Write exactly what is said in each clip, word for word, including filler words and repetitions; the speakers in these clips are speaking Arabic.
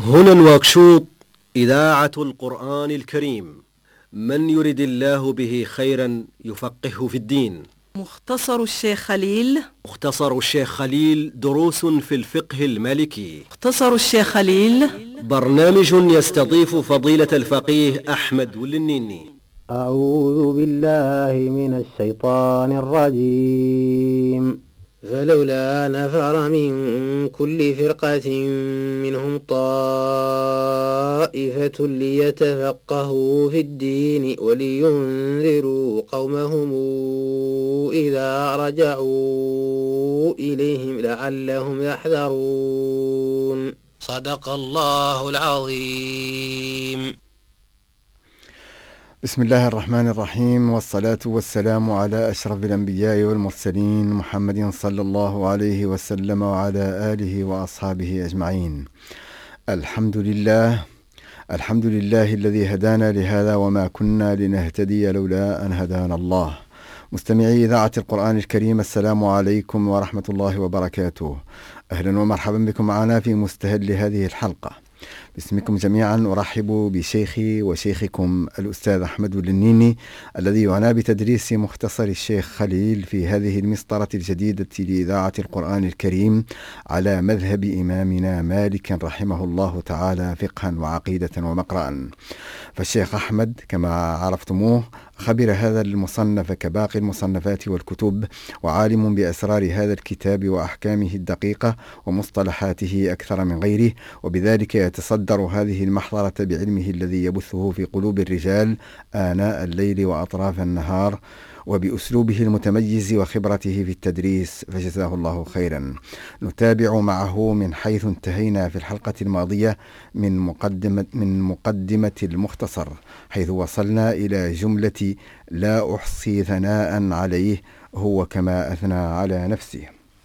هنا نواكشوط إذاعة القرآن الكريم، من يرد الله به خيرا يفقهه في الدين. مختصر الشيخ خليل. مختصر الشيخ خليل دروس في الفقه المالكي. مختصر الشيخ خليل برنامج يستضيف فضيلة الفقيه أحمد وللنيني. أعوذ بالله من الشيطان الرجيم. فلولا نفر من كل فرقة منهم طائفة ليتفقهوا في الدين ولينذروا قومهم إذا رجعوا إليهم لعلهم يحذرون. صدق الله العظيم. بسم الله الرحمن الرحيم، والصلاة والسلام على أشرف الأنبياء والمرسلين محمد صلى الله عليه وسلم وعلى آله وأصحابه أجمعين. الحمد لله الحمد لله الذي هدانا لهذا وما كنا لنهتدي لولا أن هدانا الله. مستمعي إذاعة القرآن الكريم، السلام عليكم ورحمة الله وبركاته. أهلا ومرحبا بكم معنا في مستهل هذه الحلقة. باسمكم جميعا أرحب بشيخي وشيخكم الأستاذ أحمد وللنيني، الذي يعنى بتدريس مختصر الشيخ خليل في هذه المسطرة الجديدة لإذاعة القرآن الكريم على مذهب إمامنا مالك رحمه الله تعالى فقها وعقيدة ومقرأ. فالشيخ أحمد كما عرفتموه خبر هذا المصنف كباقي المصنفات والكتب، وعالم بأسرار هذا الكتاب وأحكامه الدقيقة ومصطلحاته أكثر من غيره، وبذلك يتصدر هذه المحضرة بعلمه الذي يبثه في قلوب الرجال آناء الليل وأطراف النهار، وبأسلوبه المتميز وخبرته في التدريس، فجزاه الله خيرا. نتابع معه من حيث انتهينا في الحلقة الماضية من مقدمة, من مقدمة المختصر، حيث وصلنا إلى جملة لا أحصي ثناء عليه هو كما أثنى على نفسه.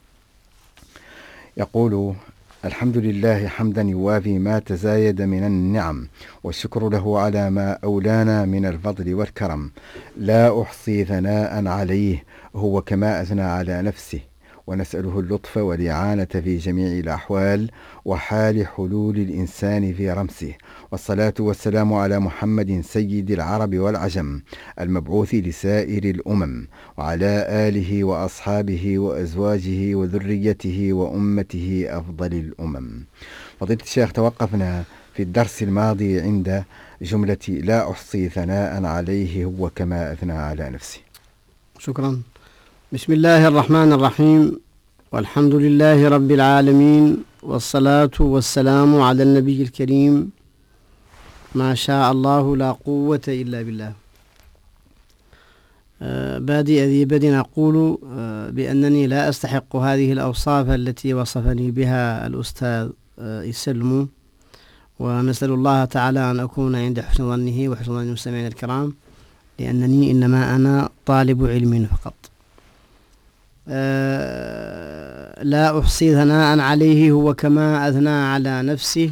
يقول: الحمد لله حمدا يوافي ما تزايد من النعم، والشكر له على ما أولانا من الفضل والكرم. لا أحصي ثناء عليه هو كما أثنى على نفسه، ونسأله اللطف والإعانة في جميع الأحوال وحال حلول الإنسان في رمسه. والصلاة والسلام على محمد سيد العرب والعجم المبعوث لسائر الأمم، وعلى آله وأصحابه وأزواجه وذريته وأمته أفضل الأمم. فضيلة الشيخ، توقفنا في الدرس الماضي عند جملة لا أحصي ثناء عليه هو كما أثنى على نفسه. شكرا. بسم الله الرحمن الرحيم، والحمد لله رب العالمين، والصلاة والسلام على النبي الكريم. ما شاء الله لا قوة إلا بالله. آه بادئ ذي بدء أقول آه بأنني لا أستحق هذه الأوصاف التي وصفني بها الأستاذ آه يسلم، ونسأل الله تعالى أن أكون عند حسن ظنه وحسن ظن المستمعين الكرام، لأنني إنما أنا طالب علم فقط. آه لا أحصي ثناء عليه هو كما أثنى على نفسه.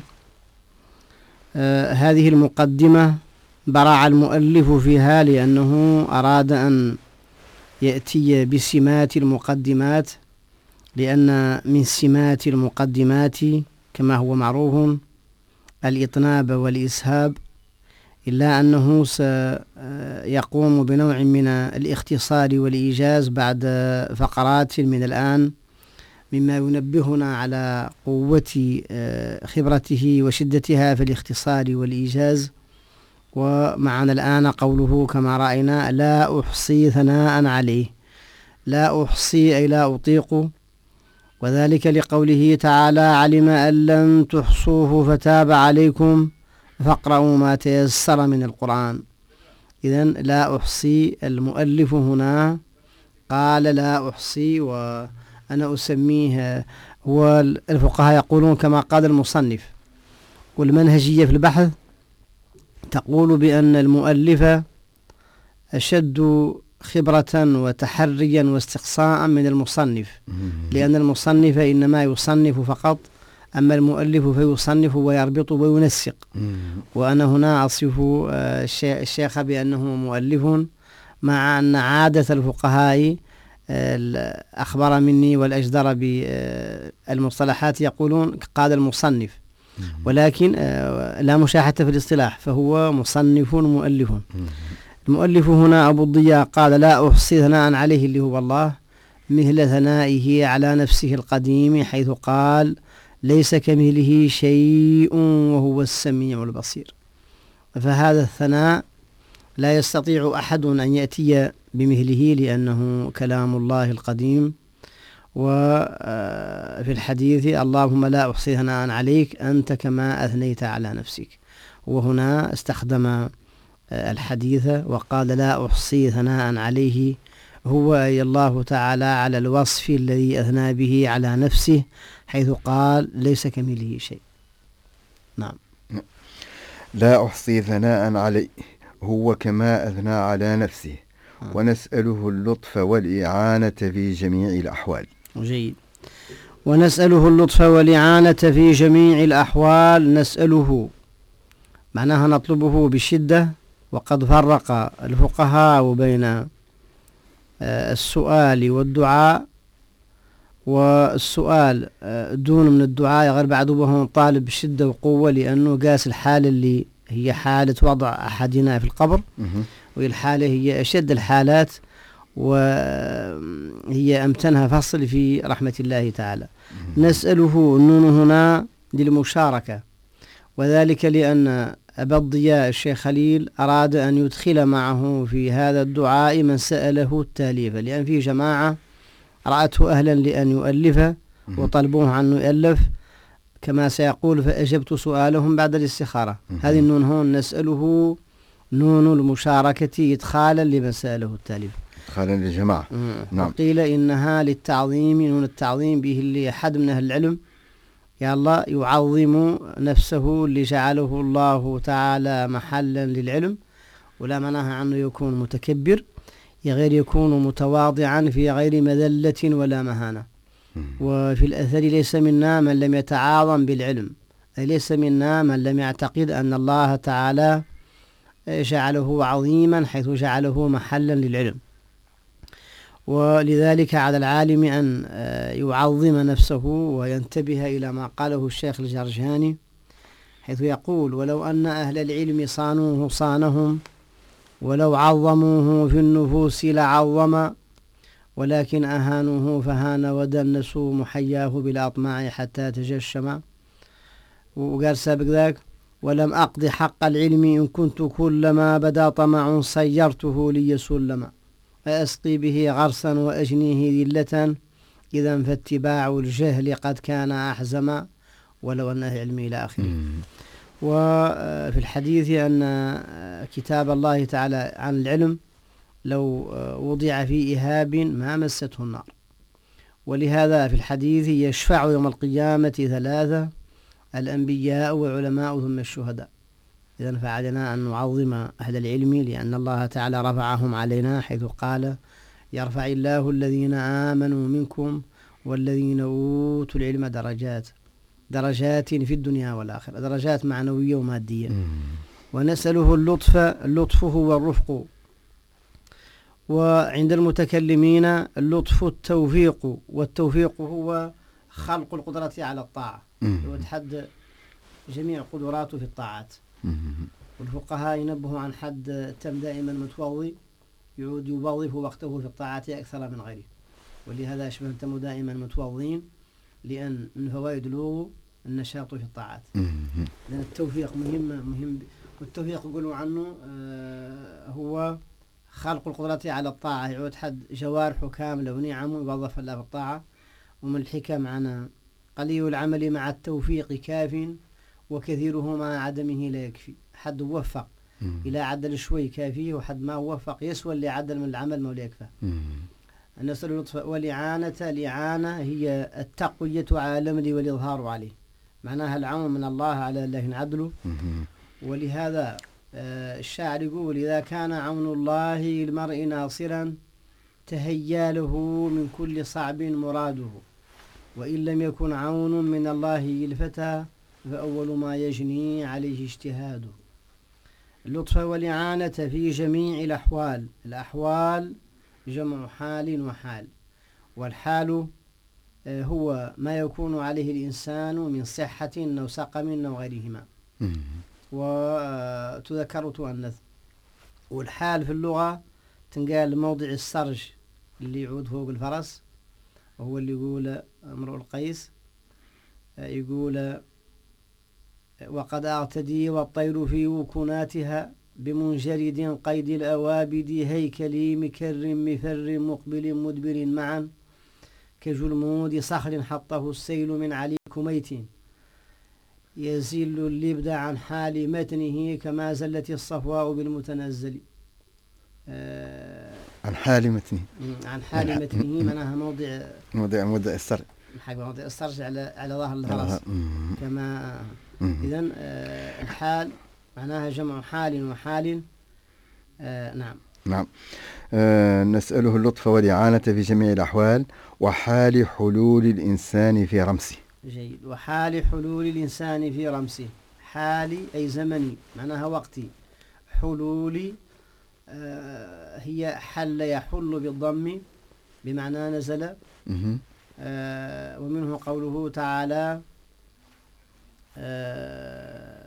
آه هذه المقدمة برع المؤلف فيها لأنه أراد أن يأتي بسمات المقدمات، لأن من سمات المقدمات كما هو معروف الإطناب والإسهاب، إلا أنه سيقوم بنوع من الاختصار والإيجاز بعد فقرات من الآن، مما ينبهنا على قوة خبرته وشدتها في الاختصار والإيجاز. ومعنا الآن قوله كما رأينا: لا أحصي ثناء عليه. لا أحصي أي لا أطيق، وذلك لقوله تعالى: علم أن لن تحصوه فتاب عليكم فاقرأوا ما تيسر من القرآن. إذن لا أحصي، المؤلف هنا قال لا أحصي، وأنا أسميه، هو الفقهاء يقولون كما قال المصنف، والمنهجية في البحث تقول بأن المؤلف أشد خبرة وتحريا واستقصاء من المصنف، لأن المصنف إنما يصنف فقط، أما المؤلف فيصنف ويربط وينسق. وأنا هنا أصف الشيخ بأنه مؤلف، مع أن عادة الفقهاء الأخبر مني والأجدر بالمصطلحات يقولون قال المصنف، ولكن لا مشاحة في الاصطلاح، فهو مصنف مؤلف. المؤلف هنا أبو الضياء قال لا أحصي ثناء عليه اللي هو الله مثل ثنائه على نفسه القديم، حيث قال ليس كمثله شيء وهو السميع البصير. فهذا الثناء لا يستطيع أحد أن يأتي بمثله لأنه كلام الله القديم. وفي الحديث اللهم لا أحصي ثناء عليك أنت كما أثنيت على نفسك، وهنا استخدم الحديث وقال لا أحصي ثناء عليه، هو أي الله تعالى على الوصف الذي أثنى به على نفسه، حيث قال ليس كمثله شيء. نعم. لا أحصي ثناء عليه هو كما أثنى على نفسه، ونسأله اللطف والإعانة في جميع الأحوال. جيد. ونسأله اللطف والإعانة في جميع الأحوال. نسأله معناها نطلبه بشدة، وقد فرق الفقهاء بين السؤال والدعاء، والسؤال دون من الدعاء غير بعضهم طالب بشدة وقوة، لأنه قاس الحالة اللي هي حالة وضع أحدنا في القبر، والحالة هي أشد الحالات وهي أمتنها فصل في رحمة الله تعالى. نسأله النون هنا للمشاركة، وذلك لأن أبا الضياء الشيخ خليل أراد أن يدخل معه في هذا الدعاء من سأله التاليف، لأن في جماعة رأته أهلا لأن يؤلف وطلبوه عنه يؤلف كما سيقول فأجبت سؤالهم بعد الاستخارة. هذه النون هون نسأله نون المشاركة إدخالا لمن سأله التاليف، إدخالا للجماعة. نعم. وقيل إنها للتعظيم، نون التعظيم به اللي أحد من أهل العلم يا الله يعظم نفسه اللي جعله الله تعالى محلا للعلم، ولا مناها عنه يكون متكبر، غير يكون متواضعا في غير مذلة ولا مهانة. وفي الأثر ليس منا من لم يتعاظم بالعلم، أي ليس منا من لم يعتقد أن الله تعالى جعله عظيما حيث جعله محلا للعلم. ولذلك على العالم أن يعظم نفسه وينتبه إلى ما قاله الشيخ الجرجاني، حيث يقول ولو أن أهل العلم صانوه صانهم، ولو عظموه في النفوس لعظم، ولكن أهانوه فهان ودنسوا محياه بالأطماع حتى تجشم. وقال سابق ذاك ولم أقض حق العلم إن كنت كلما بدا طمع صيرته لي سلما، فأسقي به غرسا وأجنيه ذلة، إذا فاتباع الجهل قد كان أحزما، ولو أنه علمي إلى آخره. وفي الحديث أن كتاب الله تعالى عن العلم لو وضع في إهاب ما مسته النار، ولهذا في الحديث يشفع يوم القيامة ثلاثة: الأنبياء وعلماء ثم الشهداء. إذن فعلنا أن نعظم أهل العلم، لأن الله تعالى رفعهم علينا، حيث قال يرفع الله الذين آمنوا منكم والذين أوتوا العلم درجات، درجات في الدنيا والآخرة، درجات معنوية ومادية. ونسأله اللطف، اللطف هو الرفق، وعند المتكلمين اللطف التوفيق، والتوفيق هو خلق القدرة على الطاعة، وتحد جميع قدراته في الطاعات. والفقهاء ينبهوا عن حد تم دائما متوضي يعود يوظف وقته في الطاعات أكثر من غيره، ولهذا أشبه تم دائما متوضين، لأن من فوائد الوضوء النشاط في الطاعات. لأن التوفيق مهم مهم والتوفيق يقولوا عنه آه هو خلق القدرة على الطاعة، يعود حد جوارح كاملة ونعم يوظف الله في الطاعة. ومن الحكم عن قليل العمل مع التوفيق كاف، وكثيره مع عدمه لا يكفي. حد وفق إلى عدل شوي كافيه، وحد ما وفق يسوى اللي عدل من العمل ما يكفى. نسأل اللطف والإعانة. الإعانة هي التقوية على الأمر والإظهار عليه، معناها العون من الله على الله عدله. ولهذا الشاعر يقول إذا كان عون الله المرء ناصرا تهيا له من كل صعب مراده، وإن لم يكن عون من الله الفتى فأول ما يجني عليه اجتهاده. اللطف والإعانة في جميع الأحوال. الأحوال جمع حال وحال، والحال هو ما يكون عليه الإنسان من صحة أو سقم أو غيرهما، وتذكر وتؤنث. والحال في اللغة تنقال موضع السرج اللي يعود فوق الفرس، وهو اللي يقول امرؤ القيس يقول وقد أعتدي والطير في وكناتها بمنجرد قيد الأوابد هيكلي مكر مفر مقبل مدبر معا كجلمود صخر حطه السيل من علي كميت يزيل اللبد عن حال متنه كما زلت الصفواء بالمتنزل. آه عن حال متنه عن حال متنه معناها موضع موضع موضع السرج، موضع السرج على على ظهر الفرس كما. إذن آه الحال معناها جمع حال وحال. آه نعم نعم. آه نسأله اللطف والإعانة في جميع الأحوال. وحال حلول الإنسان في رمسه. جيد. وحال حلول الإنسان في رمسه. حالي أي زمني معناها وقتي. حلولي آه هي حل يحل بالضم بمعنى نزل. آه ومنه قوله تعالى آه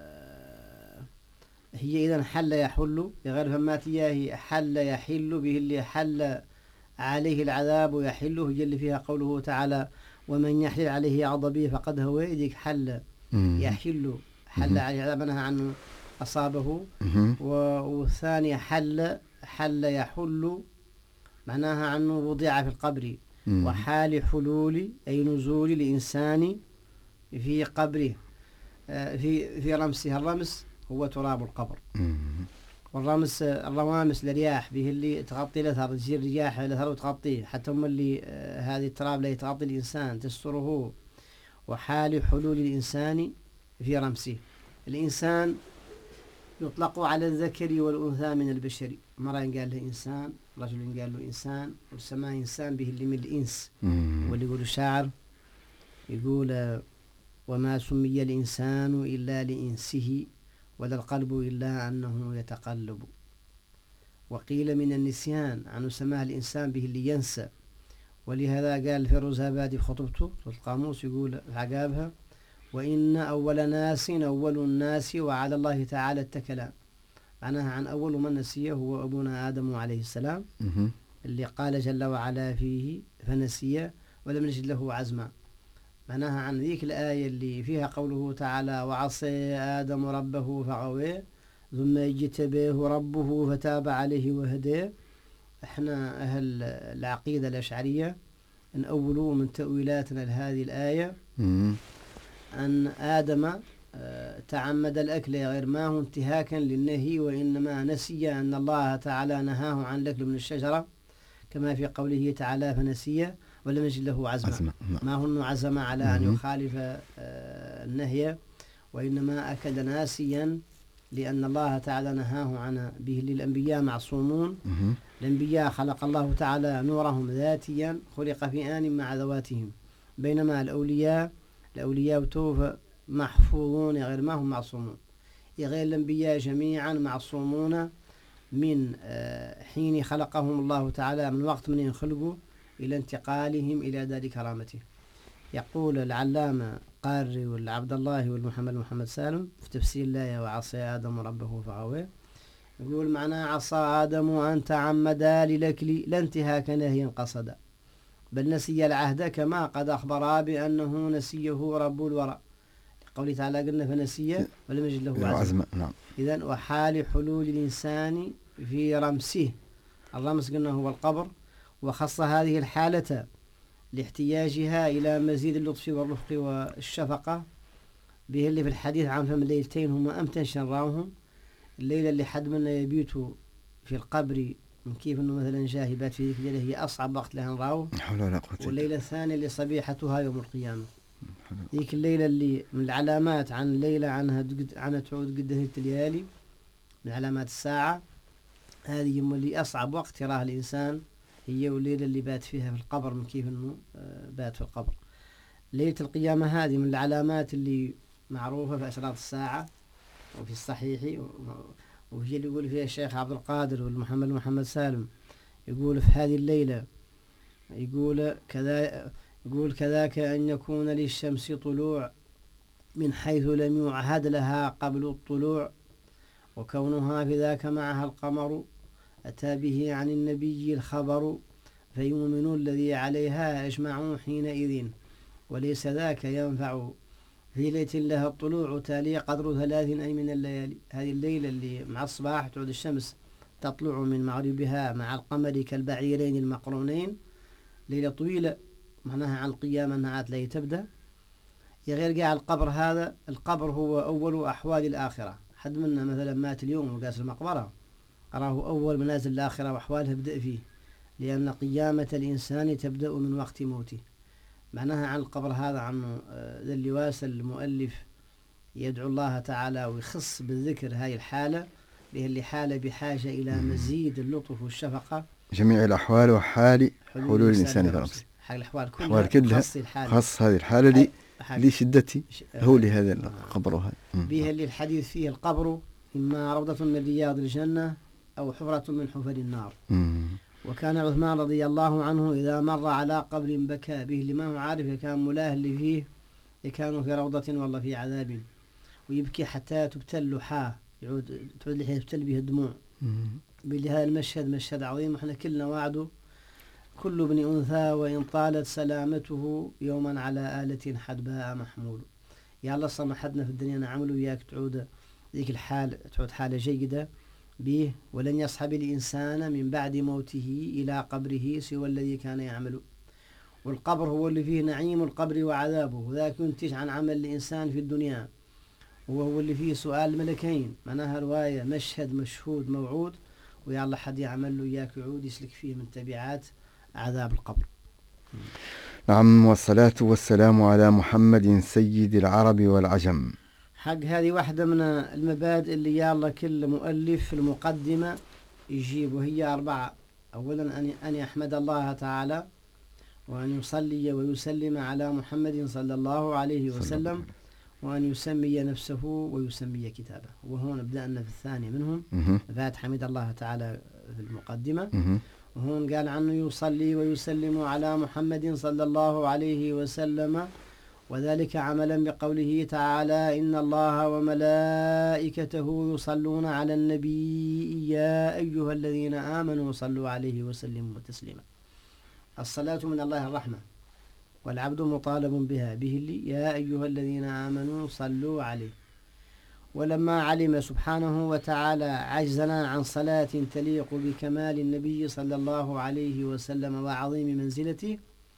هي إذن حل يحل بغير فماتية، هي حل يحل به اللي حل عليه العذاب ويحله، هي اللي فيها قوله تعالى ومن يحلل عليه عضبه فقد هو يديك حل يحل حل عليه العذاب منها عنه أصابه. والثانية حل حل يحل معناها عنه وضع في القبر. وحال حلول أي نزول الإنسان في قبره في في رمسها. الرمس هو تراب القبر. والرمس الروامس الرياح به اللي تغطي الأثر، تجير رياح الأثر وتغطيه، حتى هم اللي آه هذه التراب اللي تغطي الإنسان تستره. وحال حلول الإنسان في رمسه. الإنسان يطلق على الذكر والأنثى من البشر، مرة قال له إنسان، رجل قال له إنسان، والسماء إنسان به اللي من الإنس. واللي يقول الشاعر يقول وما سمي الإنسان إلا لإنسه ولا القلب إلا أنه يتقلب. وقيل من النسيان عن سماه الإنسان به اللي ينسى. ولهذا قال فيروزابادي في خطبته في القاموس يقول عقابها وإن أول ناس أول الناس وعلى الله تعالى اتكلا، معناها عن أول من نسيه هو أبونا آدم عليه السلام اللي قال جل وعلا فيه فنسي ولم نجد له عزما. معناها عن ذيك الآية اللي فيها قوله تعالى وعصى آدم ربه فغويه ثم اجتباه ربه فتاب عليه وهداه. احنا أهل العقيدة الأشعرية نأولوا من تأويلاتنا لهذه الآية أن آدم تعمد الأكل غير ما هو انتهاكا للنهي، وإنما نسي أن الله تعالى نهاه عن الأكل من الشجرة كما في قوله تعالى فنسي ولم يجد له عزما. عزم. ما هو أنه عزم على مم. أن يخالف النهي، وإنما أكد ناسيا لأن الله تعالى نهاه عنه به. للأنبياء معصومون. مم. الأنبياء خلق الله تعالى نورهم ذاتيا، خلق في آن مع ذواتهم، بينما الأولياء الأولياء توفى محفوظون غير ما هم معصومون. غير الأنبياء جميعا معصومون من حين خلقهم الله تعالى من وقت من ينخلقوا إلى انتقالهم إلى دار كرامته. يقول العلامة قاري والعبد الله والمحمد محمد سالم في تفسير الآية وعصى آدم ربه فغواه، يقول معناه عصى آدم أن تعمدا للأكل لا انتهاك نهي قصدا، بل نسي العهد كما قد أخبر بأنه نسيه رب الورى. قوله تعالى قلنا فنسي ولم يجد له عزم. نعم. إذن وحال حلول الإنسان في رمسه. الرمس قلنا هو القبر، وخص هذه الحالة لاحتياجها إلى مزيد اللطف والرفق والشفقة به اللي في الحديث عن فم الليلتين هما أمتن شراوهم. الليلة اللي حد منا يبيتوا في القبر من كيف أنه مثلا جاهبات في ذيك الليلة هي أصعب وقت لها نراوه. والليلة الثانية اللي صبيحتها يوم القيامة. ذيك الليلة اللي من العلامات عن الليلة عنها عنها تعود قد هلت الليالي من علامات الساعة، هذه اللي أصعب وقت يراها الإنسان هي الليلة اللي بات فيها في القبر من كيف أنه بات في القبر. ليلة القيامة هذه من العلامات اللي معروفة في أشراط الساعة وفي الصحيح، وهي اللي يقول فيها الشيخ عبد القادر والمحمد محمد سالم. يقول في هذه الليلة يقول كذا يقول كذاك أن يكون للشمس طلوع من حيث لم يعهد لها قبل الطلوع، وكونها في ذاك معها القمر أتى به عن النبي الخبر، فيؤمن الذي عليها أجمعوا حينئذ، وليس ذاك ينفع في ليلة لها الطلوع تالي قدر ثلاث أي من الليالي. هذه الليلة اللي مع الصباح تعود الشمس تطلع من مغربها مع القمر كالبعيرين المقرونين، ليلة طويلة معناها عن القيامة أنها لا تبدأ. غير قاع القبر، هذا القبر هو أول أحوال الآخرة. حد منا مثلا مات اليوم وقاس المقبرة أراه أول منازل الآخرة وأحوالها يبدأ فيه، لأن قيامة الإنسان تبدأ من وقت موته. معناها عن القبر هذا عنه ذا اللي واسل المؤلف يدعو الله تعالى ويخص بالذكر هاي الحالة، اللي اللي حالة بحاجة إلى مزيد اللطف والشفقة. جميع الأحوال وحال حلول الإنسان في نفسه. حال الأحوال كلها, كلها خاص هذه الحالة لي لشدتي هو لهذا القبر هذا بها اللي الحديث فيه القبر إما روضة من رياض الجنة أو حفرة من حفر النار. مم. وكان عثمان رضي الله عنه إذا مر على قبر بكى به، اللي ما هو عارف كان ملاه اللي فيه كانوا في روضة والله في عذاب، ويبكي حتى تبتل لحاه، يعود تعود لحيه تبتل به الدموع. باللي هذا المشهد مشهد عظيم، وإحنا كلنا وعده كل ابن أنثى وإن طالت سلامته يوما على آلة حدباء محمول. يا الله سمحتنا في الدنيا نعمل وياك تعود ذيك الحال، تعود حالة جيدة به. ولن يصحب الإنسان من بعد موته إلى قبره سوى الذي كان يعمل. والقبر هو اللي فيه نعيم القبر وعذابه، وذاك ينتج عن عمل الإنسان في الدنيا، وهو اللي فيه سؤال ملكين. معناها رواية مشهد مشهود موعود، ويا الله حد يعمل له إياك يعود يسلك فيه من تبعات عذاب القبر. نعم، والصلاة والسلام على محمد سيد العرب والعجم. حق هذه واحدة من المبادئ اللي يا الله كل مؤلف في المقدمة يجيب، وهي أربعة. أولا أن أن يحمد الله تعالى، وأن يصلي ويسلم على محمد صلى الله عليه وسلم، وأن يسمي نفسه ويسمي كتابه. وهون بدأنا في الثاني منهم بعد حمد الله تعالى في المقدمة. وهون قال عنه يصلي ويسلم على محمد صلى الله عليه وسلم، وذلك عملا بقوله تعالى إن الله وملائكته يصلون على النبي يا أيها الذين آمنوا صلوا عليه وسلموا تسليما. الصلاة من الله الرحمة، والعبد مطالب بها به اللي يا أيها الذين آمنوا صلوا عليه. ولما علم سبحانه وتعالى عجزنا عن صلاة تليق بكمال النبي صلى الله عليه وسلم وعظيم منزلته،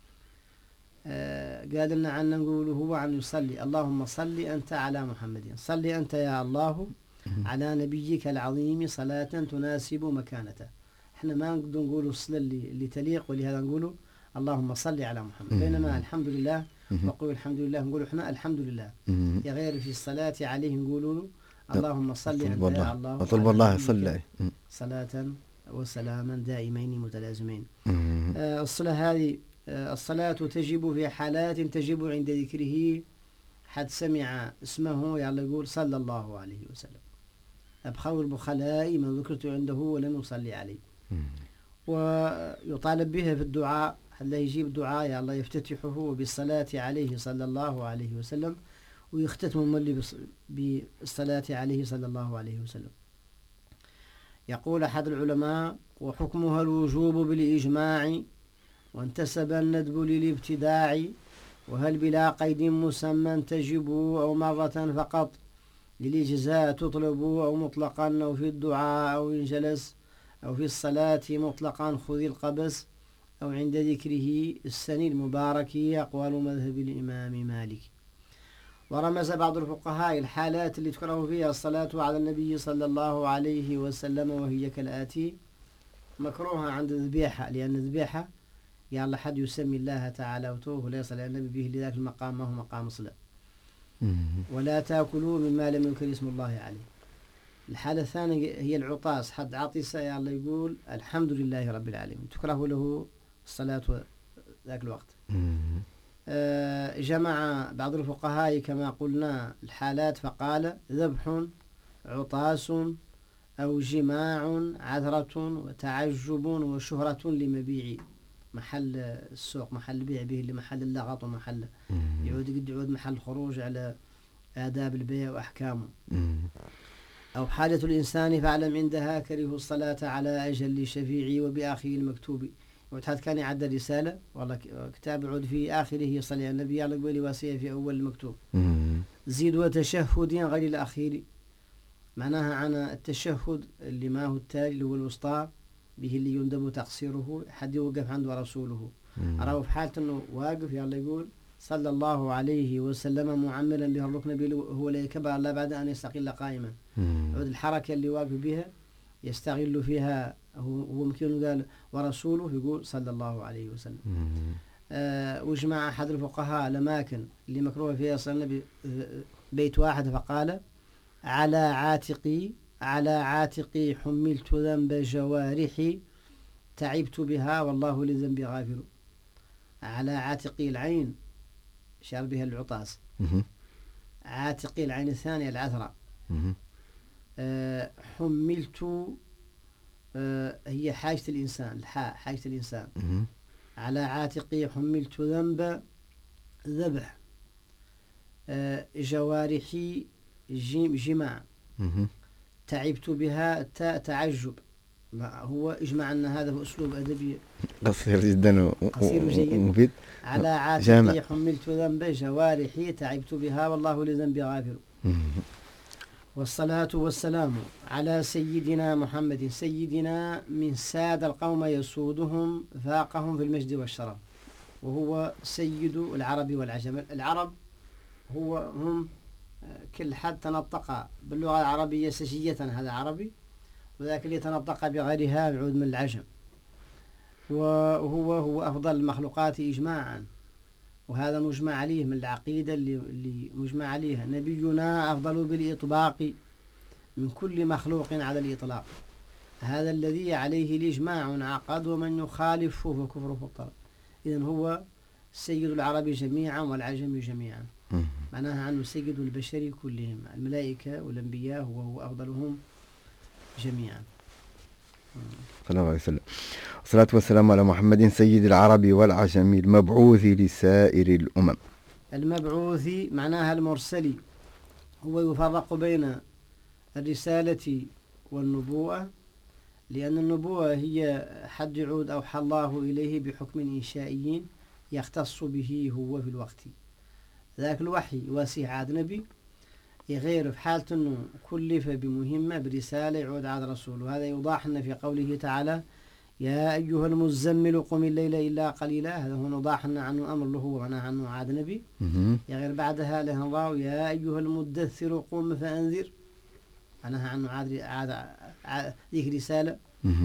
آه قال لنا عن نقول هو عن يصلي اللهم صل أنت على محمد، صل أنت يا الله على نبيك العظيم صلاة تناسب مكانته. احنا ما نقدر نقول الصلاة اللي, اللي تليق، ولهذا نقوله اللهم صل على محمد. بينما الحمد لله وقول الحمد لله نقول احنا الحمد لله، يا غير في الصلاة عليه نقولوا اللهم صل أنت يا الله وطلب الله صلى صلاة وسلاما دائمين متلازمين. آه الصلاة هذه آه الصلاة تجب في حالات تجب عند ذكره. حد سمع اسمه يلا يقول صلى الله عليه وسلم. أبخل البخلاء من ذكرت عنده ولم يصلي عليه. ويطالب بها في الدعاء، حتى يجيب دعاء يا الله يفتتحه بالصلاة عليه صلى الله عليه وسلم، ويختتم مولي بالصلاة عليه صلى الله عليه وسلم. يقول أحد العلماء وحكمها الوجوب بالإجماع، وانتسب الندب للابتداع، وهل بلا قيد مسمى تجب أو مرة فقط للإجزاء تطلب أو مطلقا أو في الدعاء أو إن جلس أو في الصلاة مطلقا خذ القبس أو عند ذكره السني المبارك أقوال مذهب الإمام مالك. ورمز بعض الفقهاء الحالات اللي تكره فيها الصلاة على النبي صلى الله عليه وسلم، وهي كالآتي: مكروهة عند الذبيحة، لأن الذبيحة يا الله حد يسمي الله تعالى وتوه ولا يصل على النبي به لذاك المقام ما هو مقام صلاة. ولا تأكلوا مما لم يذكر اسم الله عليه. الحالة الثانية هي العطاس، حد عطس يا الله يقول الحمد لله رب العالمين، تكره له الصلاة ذاك الوقت. آه جمع بعض الفقهاء كما قلنا الحالات فقال: ذبح، عطاس، أو جماع، عذرة، وتعجب، وشهرة لمبيع محل السوق، محل بيع به لمحل اللغط ومحل يعود قد يعود محل خروج على آداب البيع وأحكامه. أو حاجة الإنسان فاعلم عندها كره الصلاة على أجل شفيعي وبآخره المكتوب. وتحت كان يعد رسالة والله كتاب يعود في آخره يصلي على النبي على قبل واسية في أول المكتوب. زيد وتشهد غير الأخير، معناها عن التشهد اللي ما هو التالي اللي هو الوسطى به اللي يندب تقصيره حد يوقف عنده رسوله. أراه في حالة أنه واقف يلا يقول صلى الله عليه وسلم معملا به الركن هو لا يكبر لا بعد أن يستقل قائما. عود الحركة اللي واقف بها يستغل فيها هو ممكن قال ورسوله يقول صلى الله عليه وسلم. آه وجمع أحد الفقهاء الأماكن اللي مكروه فيها صلى النبي بيت واحد فقال على عاتقي على عاتقي حملت ذنب جوارحي تعبت بها والله لذنبي غافر. على عاتقي العين شار بها العطاس، عاتقي العين الثانية العثرة. أه حملت أه هي حاجة الإنسان، الحاء حاجة الإنسان. على عاتقي حملت ذنب ذبح. أه جوارحي جيم جماع. تعبت بها تاء تعجب. هو إجمع أن هذا هو أسلوب أدبي قصير جدا قصير ومفيد. على عاتقي حملت ذنب جوارحي تعبت بها والله لذنبي غافر. والصلاة والسلام على سيدنا محمد سيدنا من ساد القوم يسودهم فاقهم في المجد والشرف، وهو سيد العرب والعجم. العرب هو هم كل حد تنطق باللغة العربية سجية هذا عربي، وذاك اللي تنطق بغيرها يعود من العجم. وهو هو أفضل المخلوقات إجماعا، وهذا مجمع عليه من العقيدة اللي, اللي مجمع عليها. نبينا أفضل بالإطباق من كل مخلوق على الإطلاق، هذا الذي عليه الإجماع عقد ومن يخالفه فكفره الطرد. إذن هو سيد العرب جميعا والعجم جميعا، معناها عنه سيد البشر كلهم، الملائكة والأنبياء هو هو أفضلهم جميعا صلى الله عليه وسلم. والصلاة والسلام على محمد سيد العرب والعجم المبعوث لسائر الأمم. المبعوث معناها المرسل، هو يفرق بين الرسالة والنبوة، لأن النبوة هي حد يعود أوحى الله إليه بحكم إنشائي يختص به هو في الوقت ذاك. الوحي واسع عاد نبي غير في حالة أنه كلف بمهمة برسالة يعود عاد رسول. وهذا يوضح لنا في قوله تعالى يا أيها المزمل قم الليل إلا قليلا، هذا هو نوضح لنا عنه أمر له ومعناه عنه عاد نبي. غير بعدها له الله يا أيها المدثر قم فأنذر، معناها عنه عاد عاد ذيك رسالة.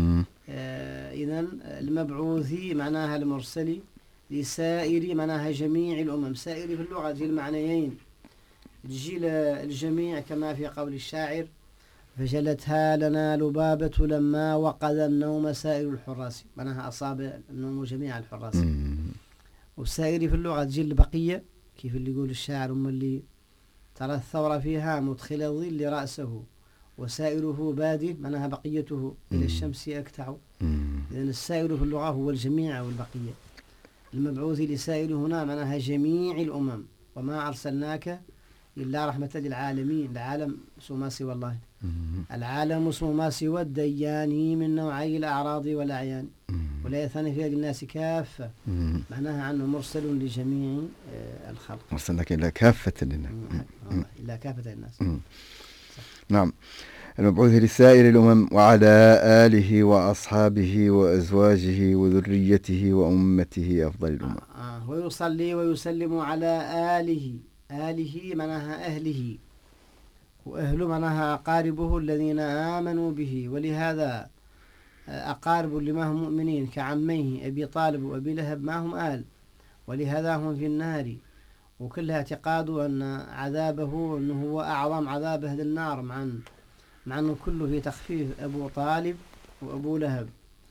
آه إذن المبعوث معناها المرسل، لسائر معناها جميع الأمم. سائر في اللغة تجي المعنيين، تجي الجميع كما في قول الشاعر فجلتها لنا لبابة لما وقد النوم سائر الحراس، معناها أصاب النوم جميع الحراس. والسائر في اللغة تجي البقية كيف اللي يقول الشاعر أم اللي ترى الثورة فيها مدخل الظل رأسه وسائره بادي، معناها بقيته إلى الشمس أكتع. إذن السائر في اللغة هو الجميع والبقية. المبعوث لسائر هنا معناها جميع الأمم، وما أرسلناك إلا رحمة للعالمين. العالم اسمه ما سوى الله، العالم اسمه ما سوى الديان من نوعي الأعراض والأعيان، ولا يثني فيها للناس كافة، معناها عنه مرسل لجميع الخلق. أرسلناك إلا كافة للناس، إلا كافة للناس. نعم. المبعوث لسائر الأمم وعلى آله وأصحابه وأزواجه وذريته وأمته أفضل الأمم. آه آه ويصلي ويسلم على آله. آله معناها أهله، وأهل معناها أقاربه الذين آمنوا به، ولهذا أقارب لما هم مؤمنين كعميه أبي طالب وأبي لهب ما هم آل، ولهذا هم في النار. وكلها اعتقاد أن عذابه أنه هو أعظم عذاب أهل النار، مع مع أنه كله في تخفيف أبو طالب وأبو لهب.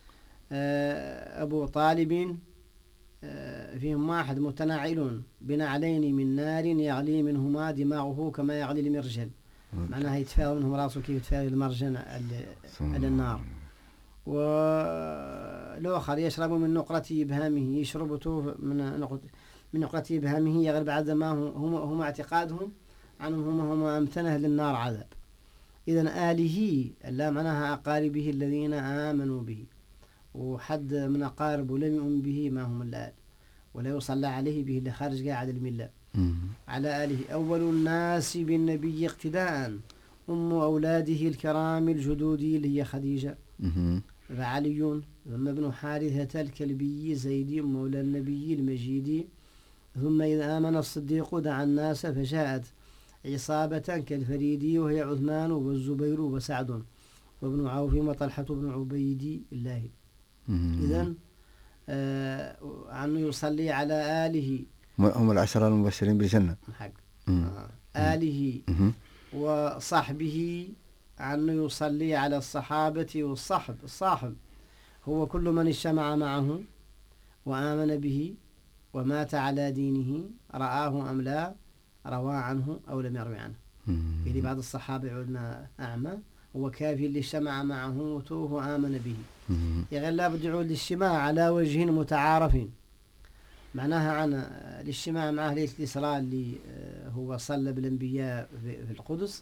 أبو طالب فيهم واحد متناعل بنعلين من نار يغلي منهما دماغه كما يغلي المرجل، معناها يتفاعل منهم راسه كيف يتفاعل المرجل على النار. والآخر يشرب من نقرة إبهامه، يشربته من نقرة من نقرة إبهامه يغلب بعد ما هم هم اعتقادهم عنهم هم هم أمتنه للنار عذاب. إذن آله لا معناها أقاربه الذين آمنوا به، وحد من أقاربه لم يؤمن به ما هم الآل، ولا يصلى عليه به اللي خارج قاعد الملة. على آله أول الناس بالنبي اقتداء، أم أولاده الكرام الجدود اللي هي خديجة، فعلي ثم ابن حارثة الكلبي زيدي مولى النبي المجيد، ثم إذا آمن الصديق دعا الناس فجاءت عصابة كالفريد، وهي عثمان والزبير وسعد وابن عوف وطلحة بن عبيد الله. إذن آه عنه يصلي على آله، هم العشرة المبشرين بالجنة، حق آه آله وصحبه، عنه يصلي على الصحابة والصحب. الصاحب هو كل من اجتمع معه وآمن به ومات على دينه، رآه أم لا، روى عنه أو لم يروي عنه. يعني بعض الصحابة عدنا أعمى، هو كافي اللي اجتمع معه وتوه وآمن به. يعني لا بد يعود الاجتماع على وجه متعارف، معناها عن الاجتماع معه ليلة الإسراء اللي هو صلى بالأنبياء في القدس،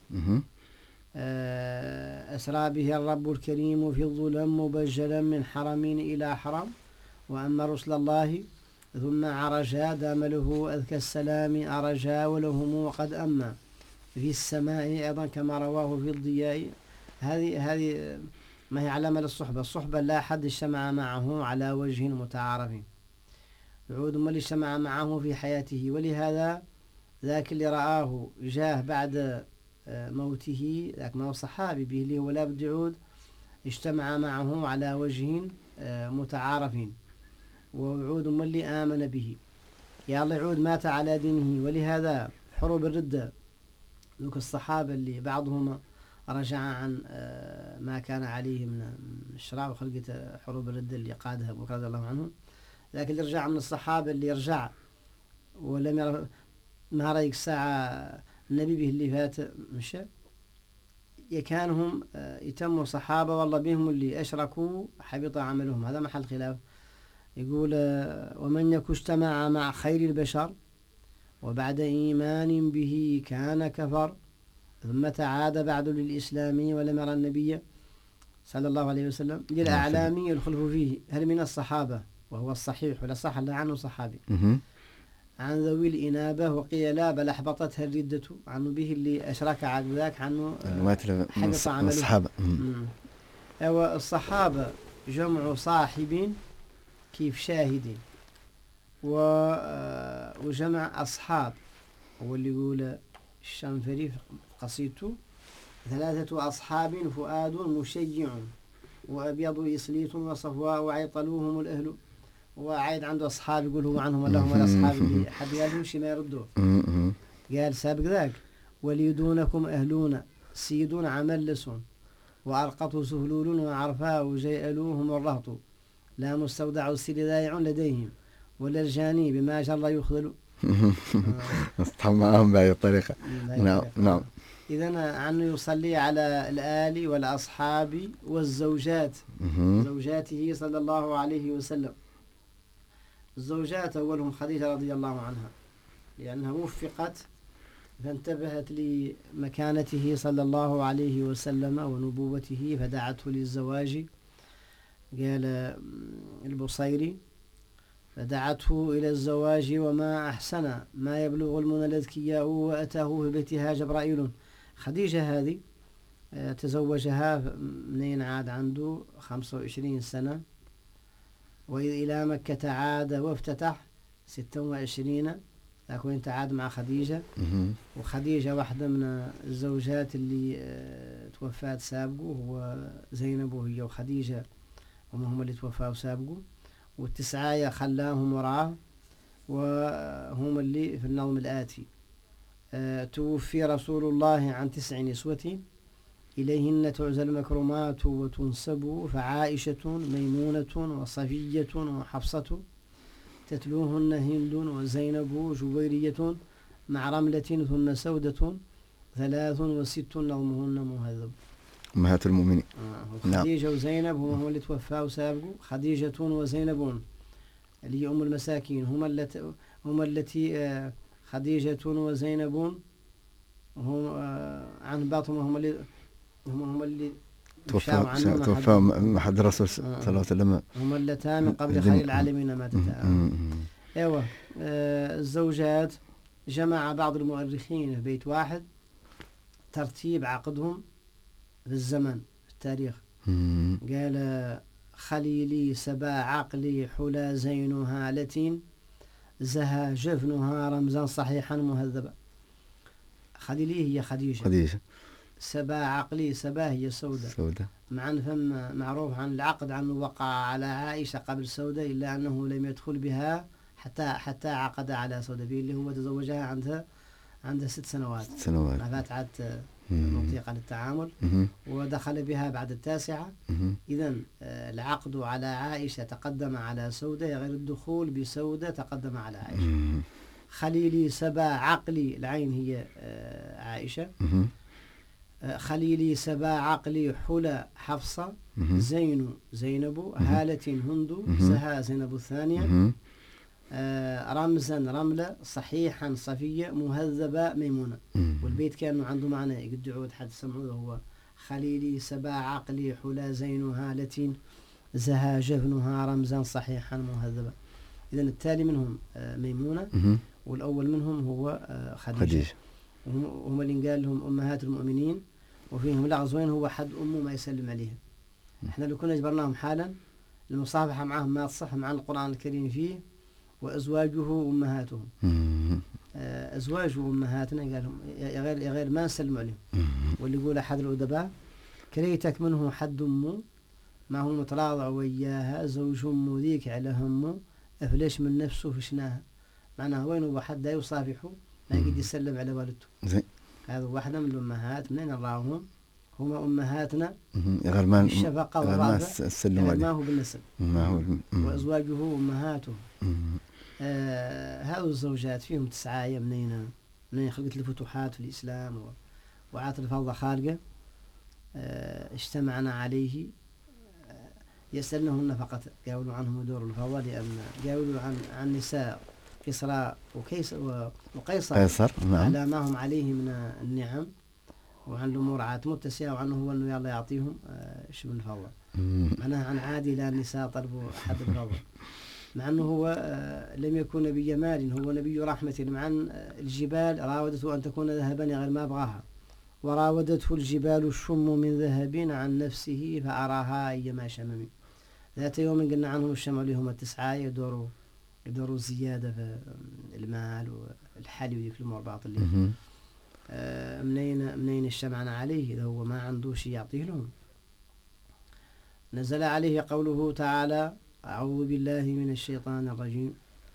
أسرى به الرب الكريم في الظلم مبجلا من حرمين إلى حرم، وأما رسل الله ثم عرجا دام له أذكى السلام أرجا، ولهم قد أما في السماء أيضا كما رواه في الضياء. هذه هذه ما هي علامة للصحبة. الصحبة لا أحد اجتمع معه على وجه متعارف، يعود من اجتمع معه في حياته، ولهذا ذاك اللي رآه جاه بعد موته ذاك ما هو صحابي به، اللي هو لا بد يعود اجتمع معه على وجه متعارف، ويعود من اللي آمن به يا الله يعود مات على دينه. ولهذا حروب الردة ذوك الصحابة اللي بعضهم رجع عن ما كان عليه من الشراع وخلقة حروب الردة اللي قادها أبو بكر رضي الله عنه، لكن اللي رجع من الصحابة اللي رجع ولم يرى ما رأيك الساعة النبي به اللي فات مشى، يكانهم يتموا صحابة والله بهم اللي أشركوا حبط عملهم. هذا محل خلاف. يقول ومن يكن اجتمع مع خير البشر وبعد إيمان به كان كفر، ثم تعاد بعد للإسلام ولم يرى النبي صلى الله عليه وسلم للأعلام الخلف فيه. هل من الصحابة وهو الصحيح ولا صح لا عنه صحابي عن ذوي الإنابة وقيل لا بل أحبطتها الردة عنه به اللي أشرك عاد ذاك عنه حبط عمله. الصحابة أو الصحابة جمع صاحب كيف شاهدين، وجمع أصحاب هو اللي يقول الشنفري في قصيدته ثلاثة أصحاب فؤاد مشيع وأبيض إسليت وصفواء وعيطلوهم الأهل، وعايد عنده أصحاب يقول هو عنهم ولا هم الأصحاب اللي حد قالهم شي ما يردوه. قال سابق ذاك وليدونكم أهلون سيدون عملسون وأرقط سهلول وعرفاء جيئلوهم الرهط، لا مستودع السر ذايع لديهم ولا الجاني بما جر يخذل. اصطحب معهم بهذه الطريقة. نعم نعم. إذن عنه يصلي على الآل والأصحاب والزوجات، زوجاته صلى الله عليه وسلم. الزوجات أولهم خديجة رضي الله عنها، لأنها وفقت فانتبهت لمكانته صلى الله عليه وسلم ونبوته فدعته للزواج. قال البصيري فدعته إلى الزواج وما أحسن ما يبلغ المنى الأذكياء وأتاه في بيتها جبرائيل. خديجة هذه تزوجها منين عاد عنده خمسة وعشرين سنة، وإذ إلى مكة عاد وافتتح ستة وعشرين ذاك وين تعاد مع خديجة. وخديجة واحدة من الزوجات اللي توفات سابقه، هو زينب وهي وخديجة هم اللي توفاه وسابقوا، والتسعاية خلاهم وراه وهم اللي في النظم الآتي. أه توفي رسول الله عن تسع نسوة إليهن تعزل المكرمات وتنسب، فعائشة ميمونة وصفية وحفصة تتلوهن هند وزينب جويرية مع رملة ثم سودة ثلاث وست نظمهن مهذب. أمهات المؤمنين. آه. خديجة وزينب هم اللي توفوا وسابقوا. خديجة وزينب اللي هي أم المساكين هما التي هما التي آه خديجة وزينب هم آه عن بعضهم هم اللي هم هم اللي توفوا توفوا محد الرسول صلى الله عليه وسلم. هم اللتان من قبل خير العالمين ماتتا. ايوه. آه الزوجات جمع بعض المؤرخين في بيت واحد ترتيب عقدهم في الزمن في التاريخ. قال خليلي سبا عقلي حلا زينها لتين زها جفنها رمزا صحيحا مهذبا. خليلي هي خديجة. خديجة. سبا عقلي سبا هي سودة. سودة. مع أن فم معروف عن العقد عنه وقع على عائشة قبل سودة إلا أنه لم يدخل بها حتى حتى عقد على سودة اللي هو تزوجها عندها عندها ست سنوات. ست سنوات. ما فاتعت مطيقة للتعامل. ودخل بها بعد التاسعة. إذن العقد على عائشة تقدم على سودة غير الدخول بسودة تقدم على عائشة. خليلي سبا عقلي العين هي عائشة. خليلي سبا عقلي حلا حفصة. زين زينب. هالة هند. سها زينب الثانية. آه رمزا رملة. صحيحا صفية. مهذبة ميمونة. والبيت كانوا عنده معنى يقدعوا حد سمعوه هو خليلي سبا عقلي حلا زين هالة زها جفنها رمزا صحيحا مهذبة. إذا التالي منهم آه ميمونة. والأول منهم هو آه خديجة. خديجة. هم اللي قال لهم أمهات المؤمنين وفيهم لغزوين هو حد أمه ما يسلم عليها. احنا لو كنا جبرناهم حالا المصافحة معهم ما تصح مع القرآن الكريم فيه وأزواجه أمهاتهم. أزواج أمهاتنا قالهم غير غير ما نسلم عليهم. واللي يقول أحد الأدباء كريتك منه حد أمه ما هو متراضع وياها زوج أمه ذيك على همه أفلش من نفسه فشناها. معناها وين هو حد يصافحه ما يقدر يسلم على والدته. هذا واحدة من الأمهات منين نراهم هم أمهاتنا غير ما الشفقة والرأفة غير ما هو بالنسب. ما هو وأزواجه أمهاته. آه هذو الزوجات فيهم تسعاية منين منين خلقت الفتوحات في الإسلام وعات الفضل خالقة. آه اجتمعنا عليه. آه يسألنهن فقط قاولوا عنهم دور الفضل لأن قاولوا عن عن نساء كسرى وكيسر وقيصر قيصر. نعم. على ما هم عليه من النعم وعن الأمور عاد متسعة وعنه هو أنه يلا يعطيهم آه شو من الفضل. معناها عن عادي لا النساء طلبوا حد الفضل مع أنه هو آه لم يكن نبي جمال هو نبي رحمة. مع أن الجبال راودته أن تكون ذهبا غير ما أبغاها وراودته الجبال الشم من ذهب عن نفسه فأراها أيما شمم. ذات يوم قلنا عنهم الشمع لهم التسعة يدوروا يدوروا زيادة في المال والحلي وذيك الأمور باطل ليه. آه منين منين الشمعنا عليه إذا هو ما عنده شيء يعطيه لهم. نزل عليه قوله تعالى أعوذ بالله من الشيطان الرجيم.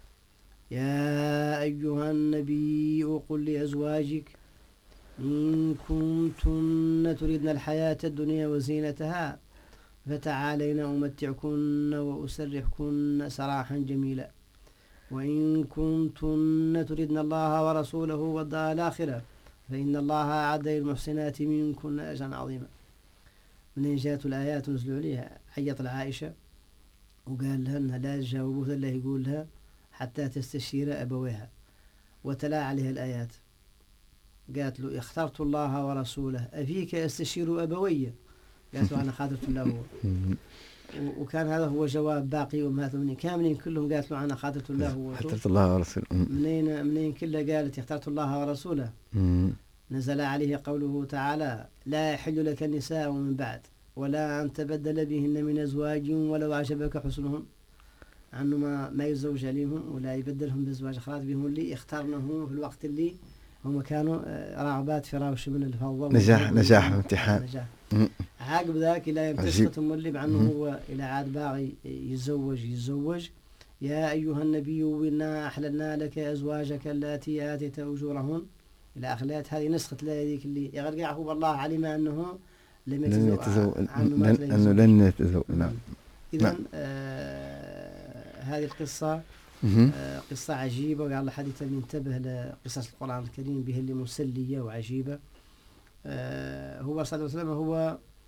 يا أيها النبي قل لأزواجك إن كنتن تردن الحياة الدنيا وزينتها فتعالين أمتعكن وأسرحكن سراحا جميلا وإن كنتن تردن الله ورسوله والدار الآخرة فإن الله أعد للمحسنات منكن أجرا عظيما. من جاءت الآيات نزلوا عليها عيط العائشة وقال لها أنها لا تجاوبوه الله يقول لها حتى تستشير أبويها وتلا عليها الآيات. قالت له اخترت الله ورسوله أفيك أستشير أبوي. قالت له أنا خاطرت الله هو. وكان هذا هو جواب باقي أمهات المؤمنين كاملين كلهم. قالت له أنا خاطرت الله هو. اخترت الله ورسوله. منين منين كلها قالت اخترت الله ورسوله. نزل عليه قوله تعالى لا يحل لك النساء من بعد ولا أن تبدل بهن من أزواج ولو عجبك حسنهم. عنه ما ما يزوج عليهم ولا يبدلهم بأزواج أخرى بهم اللي اختارنهم في الوقت اللي هم كانوا راغبات في راوش من الفضل. نجاح نجاح امتحان. نجاح. عاقب ذاك إلى يمتسقتهم اللي معنه هو إلى عاد باغي يتزوج يتزوج. يا أيها النبي إنا أحللنا لك أزواجك اللاتي آتيت أجورهن إلى آخرات. هذه نسخة لا ذيك اللي يغرق هو الله علم أنه لم يتزوج أنه لن يتزوج. نعم. إذن آه هذه القصة آه قصة عجيبة وقال الحديث ينتبه لقصص القرآن الكريم به اللي مسلية وعجيبة. آه هو صلى الله عليه وسلم هو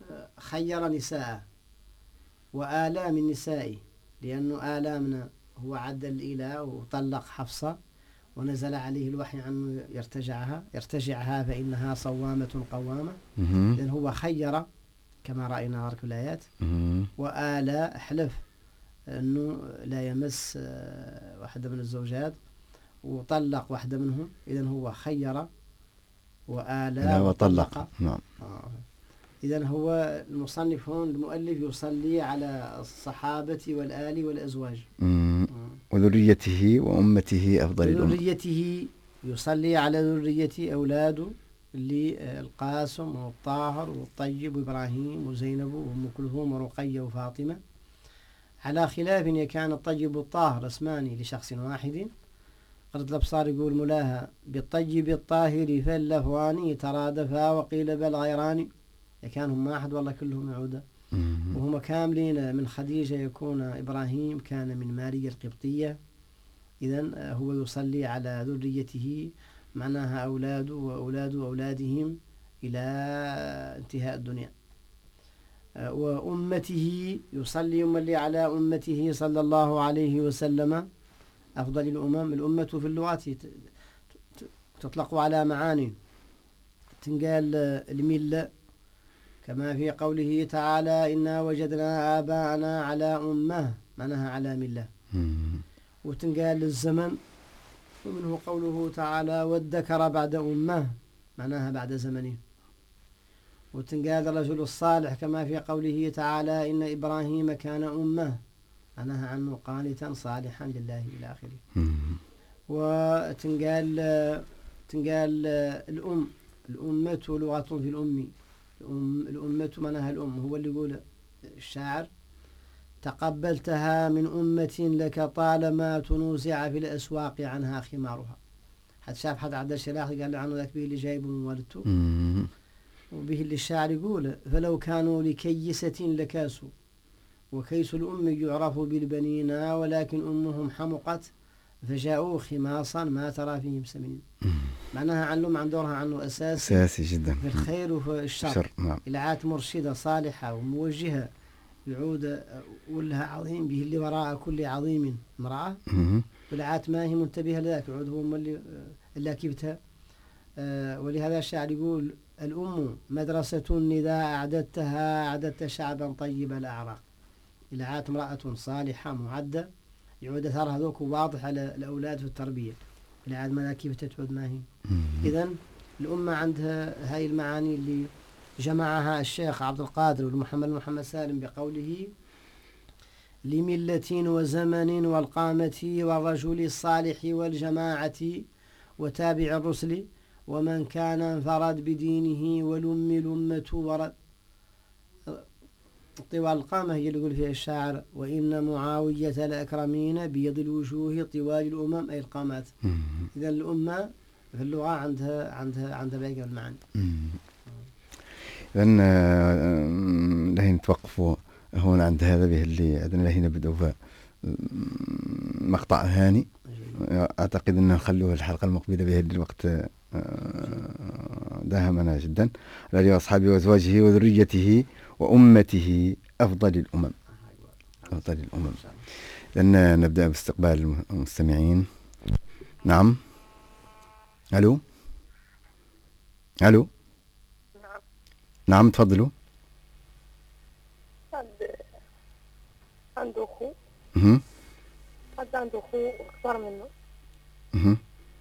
خير نساء وآلام النساء، لأنه آلامنا هو عدل الإله وطلق حفصة ونزل عليه الوحي عنه يرتجعها يرتجعها فإنها صوامة قوامة. لأن هو خير كما رأينا غير الآيات، وآلى حلف أنه لا يمس واحدة من الزوجات وطلق واحدة منهم، إذن هو خير وآلى وطلق. نعم. آه. إذن هو المصنف هون المؤلف يصلي على الصحابة والآل والأزواج وذريته وأمته أفضل الأمة. ذريته يصلي على ذرية أولاده اللي القاسم والطاهر والطيب وإبراهيم وزينب وأم كلثوم ورقية وفاطمة، على خلاف إن كان الطيب والطاهر اسمان لشخص واحد. قرد الأبصار يقول ملاها بالطيب الطاهر فاللفواني ترادفا وقيل بل غيران، كان هم واحد والله كلهم يعودا وهم كاملين. من خديجة يكون إبراهيم كان من ماريا القبطية، إذن هو يصلي على ذريته معناها أولاده وأولاد أولادهم إلى انتهاء الدنيا. وأمته يصلي يملي على أمته صلى الله عليه وسلم أفضل الأمم. الأمة في اللغة تطلق على معاني، تنقال الملة كما في قوله تعالى إنا وجدنا آباءنا على أمة معناها على ملة، وتنقال الزمن ومنه قوله تعالى والذكر بعد أمة معناها بعد زمنه، وتنقال الرجل الصالح كما في قوله تعالى إن إبراهيم كان أمة معناها عنه قانتا صالحا لله إلى آخره. وتنقال تنقال الأم، الأمة لغة في الأم، الأم الأمة معناها الأم. هو اللي يقول الشاعر تقبلتها من أمة لك طالما تنوزع في الأسواق عنها خمارها. حد شاف حد عدد الشلاح قال عنه ذاك به اللي جايبه من والدته، وبه اللي الشاعر يقول فلو كانوا لكيسة لكاسوا وكيس الأم يعرف بالبنين ولكن أمهم حمقت فجاءوا خماصا ما ترى فيهم سمين. معناها علم عن دورها عنه أساسي أساسي جدا في الخير وفي الشر. نعم. إلعات مرشدة صالحة وموجهة يعود ولها عظيم به اللي وراء كل عظيم امرأة، والعات ما هي منتبهة لذاك يعود هو اللي اللي كيبتها. آه ولهذا الشاعر يقول الأم مدرسة إذا أعددتها أعددت شعبا طيب الأعراق. العات امرأة صالحة معدة يعود أثرها ذوك واضح على الأولاد في التربية. العاد ما كيف تتعود ما هي. إذن الأمة عندها هاي المعاني اللي جمعها الشيخ عبد القادر والمحمد محمد سالم بقوله لملة وزمن والقامة والرجل الصالح والجماعة وتابع الرسل ومن كان انفرد بدينه ولم الأمة ورد. طوال القامة هي اللي يقول فيها الشاعر وإن معاوية الأكرمين بيض الوجوه طوال الأمم أي القامات. إذا الأمة في اللغة عندها عندها عندها باقي المعاني. إذن لهي نتوقفوا هون عند هذا به اللي عندنا لهي نبدأ مقطع هاني. أعتقد أن نخلوه الحلقة المقبلة به الوقت داهمنا جدا. على أصحابه وأزواجه وذريته وأمته أفضل الأمم أفضل الأمم. لأن نبدأ باستقبال المستمعين. نعم. ألو ألو نعم نعم تفضلوا. عنده أخو اها حد عنده أخو أكبر منه اها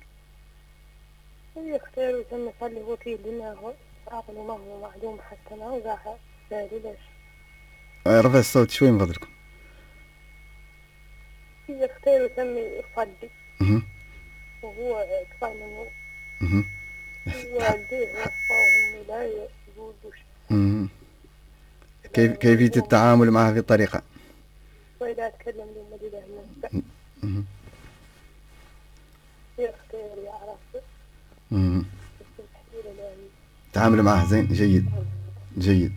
يختار ويتم يصلي هو فيه لأنه عقله ما هو معلوم حتى ما وزاها بالي ليش. رفع الصوت شوي من فضلكم. يختار ويتم يصلي اها وهو أكبر منه اها والديه وصفاه لا يجوزوش. اها كيف كيفية التعامل معها في الطريقة؟ وإذا أتكلم لهم مدينة المنسى اها يختار يعرف اها تعامل معها زين جيد جيد.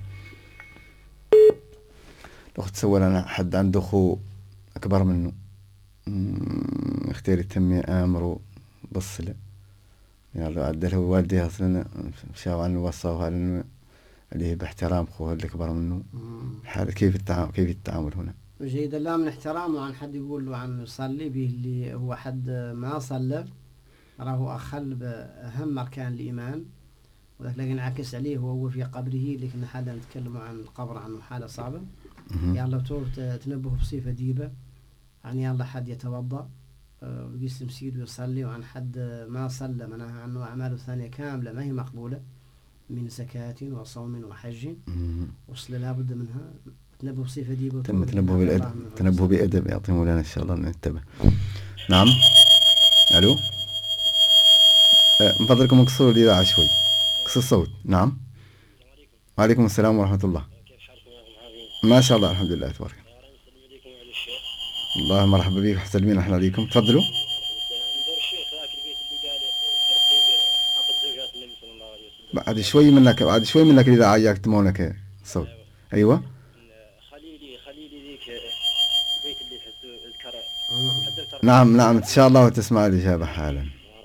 لو تصور أنا حد عنده أخو أكبر منه اختار يتم أمره بص له يعني عدله والدي أصلا مشاو عن وصاه على اللي هي باحترام خوه اللي أكبر منه. حالة كيف التعامل كيف التعامل هنا؟ جيد، لا من احترامه عن حد يقول له عن يصلي به اللي هو حد ما صلى راه أخل بأهم أركان الإيمان، ولكن عكس عليه وهو في قبره. لكن حالا نتكلم عن القبر عنه حالة صعبة. يلا توب تنبه بصفة ديبة عن يلا حد يتوضأ ويسلم سيد ويصلي، وعن حد ما صلى منها عنه أعماله ثانية كاملة ما هي مقبولة من زكاة وصوم وحج وصل لابد منها. تنبه بصفة ديبة. تم تنبه بالأدب، تنبه بأدب يعطي مولانا إن شاء الله ننتبه. نعم. ألو. من فضلكم اقصروا الإذاعة شوي، اقصر الصوت. نعم. وعليكم السلام ورحمة الله. ما شاء الله الحمد لله تبارك الله. مرحبا بك وحسن بينا احنا عليكم. تفضلوا. بعد شوي منك بعد شوي منك الإذاعة إياك تمونك الصوت. أيوة. خليلي خليلي ذيك بيت اللي تذكر. نعم نعم إن شاء الله وتسمع الإجابة حالا.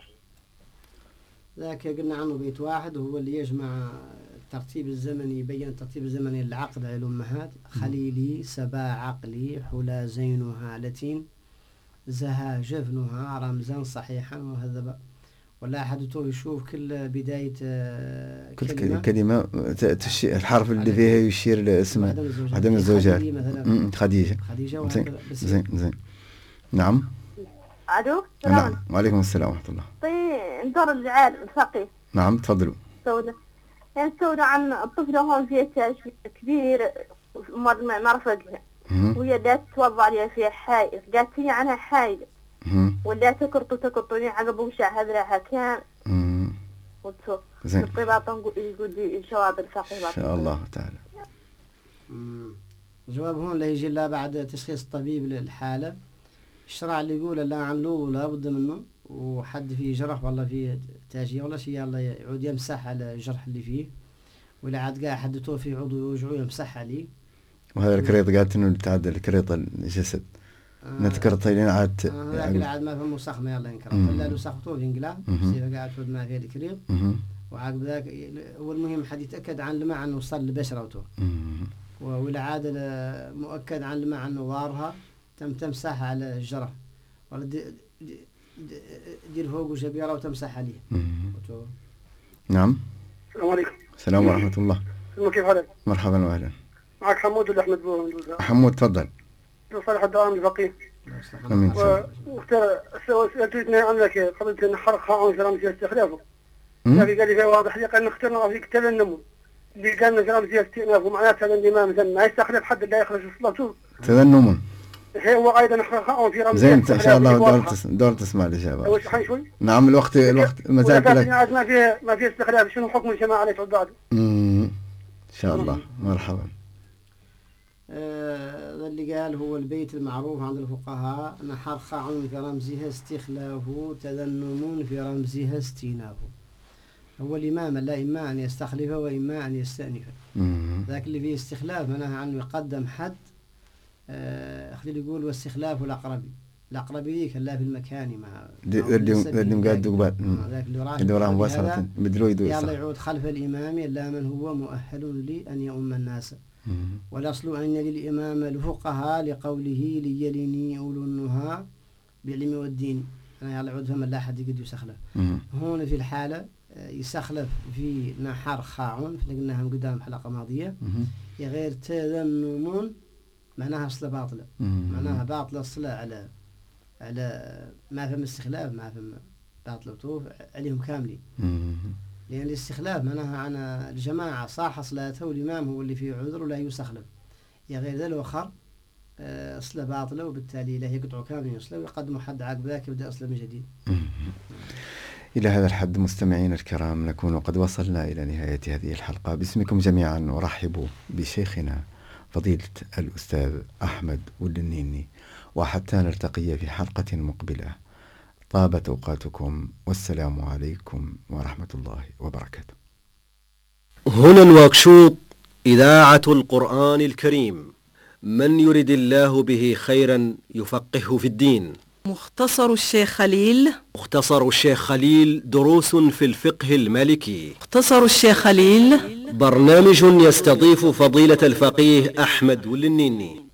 ذاك قلنا عنه بيت واحد وهو اللي يجمع الترتيب الزمني، يبين الترتيب الزمني للعقد على الأمهات. خليلي سبا عقلي حلا زينها لتين زها جفنها رمزا صحيحا مهذبا. ولا أحد تو يشوف كل بداية كل كلمة, كلمة الحرف اللي فيها يشير لاسم عدم الزوجات. خديجة. خديجة. زين زين. نعم. ألو. نعم. وعليكم السلام ورحمة الله. طيب ندور الجعال الفقيه. نعم تفضلوا. سودة يعني سودة عن الطفلة هون فيها تشويش كبير ما ما رفقها، وهي لا تتوضع عليها فيها حائل، قالت هي عنها حائل ولا تكرط تكرطني عقب وشع هذا لها كان وتو الطباطة يقول لي جواب الفقيه إن شاء الله تعالى. جواب هون لا يجي إلا بعد تشخيص الطبيب للحالة. الشرع اللي يقول لا عنلو لا بد منه، وحد فيه جرح والله فيه تاجية ولا شيء يلا يعود يمسح على الجرح اللي فيه، ولا عاد قاعد حد تو فيه عضو يوجعه يمسح عليه. وهذا الكريط قالت انه تعدل الكريط الجسد نتكرط لين عاد آه يعني عاد ما فهموا سخمه يلا ينكر الا لو سخطوه في انقلاب يصير قاعد فد ما فيه الكريط. وعقب ذاك هو المهم حد يتاكد عن لما عنه وصل لبشرته، ولا عاد مؤكد عن لما عنه ضارها تم تمسح على الجرح ولا دير فوق جبيره وتمسح عليه. نعم. السلام عليكم. السلام ورحمة الله. كيف حالك؟ مرحبا واهلا. معك حمود ولا احمد بو؟ حمود تفضل. صالح الدوام الفقيه. امين. واختار سألتني عنك قبل ان حرق خاعون كلام في استخلافه. لكن قال لي واضح لي قال اخترنا في كتاب النمو اللي قالنا كلام في استئناف، ومعناتها الامام مثلا ما يستخلف حد لا يخرج الصلاه. تذنم. هو ايضا خاعون في رمز. زين ان شاء الله دور تسمع دور تسمع الاجابه. اول شيء شوي. نعم الوقت الوقت ما زال لك. ما في ما في استخلاف، شنو حكم الجماعه اللي تعود بعد؟ امم ان شاء الله. مرحبا. آه اللي قال هو البيت المعروف عند الفقهاء نحر خاعون في رمزها استخلافه تذنمون في رمزها استئنافه. هو الإمام لا إما أن يستخلفه وإما أن يستأنفه. ذاك اللي فيه استخلاف معناها عنه يقدم حد آه خليل يقول واستخلاف الأقربي. الأقربي ذيك لا في المكان مع اللي قاعد دوبات ذاك اللي وراه مباشرة بدلو يدوي يلا يعود خلف الإمام إلا من هو مؤهل لي أن يؤم الناس. والأصل أن للإمام الفقهاء لقوله ليلني أولو النهى بالعلم والدين. أنا يلا يعود فهم لا حد يقدر يسخلف. هون في الحالة يسخلف في نحر خاعون قلناها من قدام حلقة ماضية غير تذنمون معناها أصل باطلة، معناها باطلة الصلاة على على ما فهم استخلاف ما فهم باطلة وطوف عليهم كاملين. لأن الاستخلاف معناها عن الجماعة صاح صلاته والإمام هو اللي فيه عذر ولا يستخلف. يا غير ذا الآخر أصله باطلة وبالتالي لا يقطعوا كاملين أصله ويقدموا حد عقب ذاك يبدأ أصله من جديد. إلى هذا الحد مستمعين الكرام نكون قد وصلنا إلى نهاية هذه الحلقة. باسمكم جميعا أرحب بشيخنا فضيلة الأستاذ أحمد والنيني، وحتى نلتقي في حلقة مقبلة طابت أوقاتكم والسلام عليكم ورحمة الله وبركاته. هنا الوركشوب إذاعة القرآن الكريم، من يرد الله به خيرا يفقهه في الدين. مختصر الشيخ خليل. مختصر الشيخ خليل دروس في الفقه المالكي. مختصر الشيخ خليل برنامج يستضيف فضيلة الفقيه أحمد وللنيني.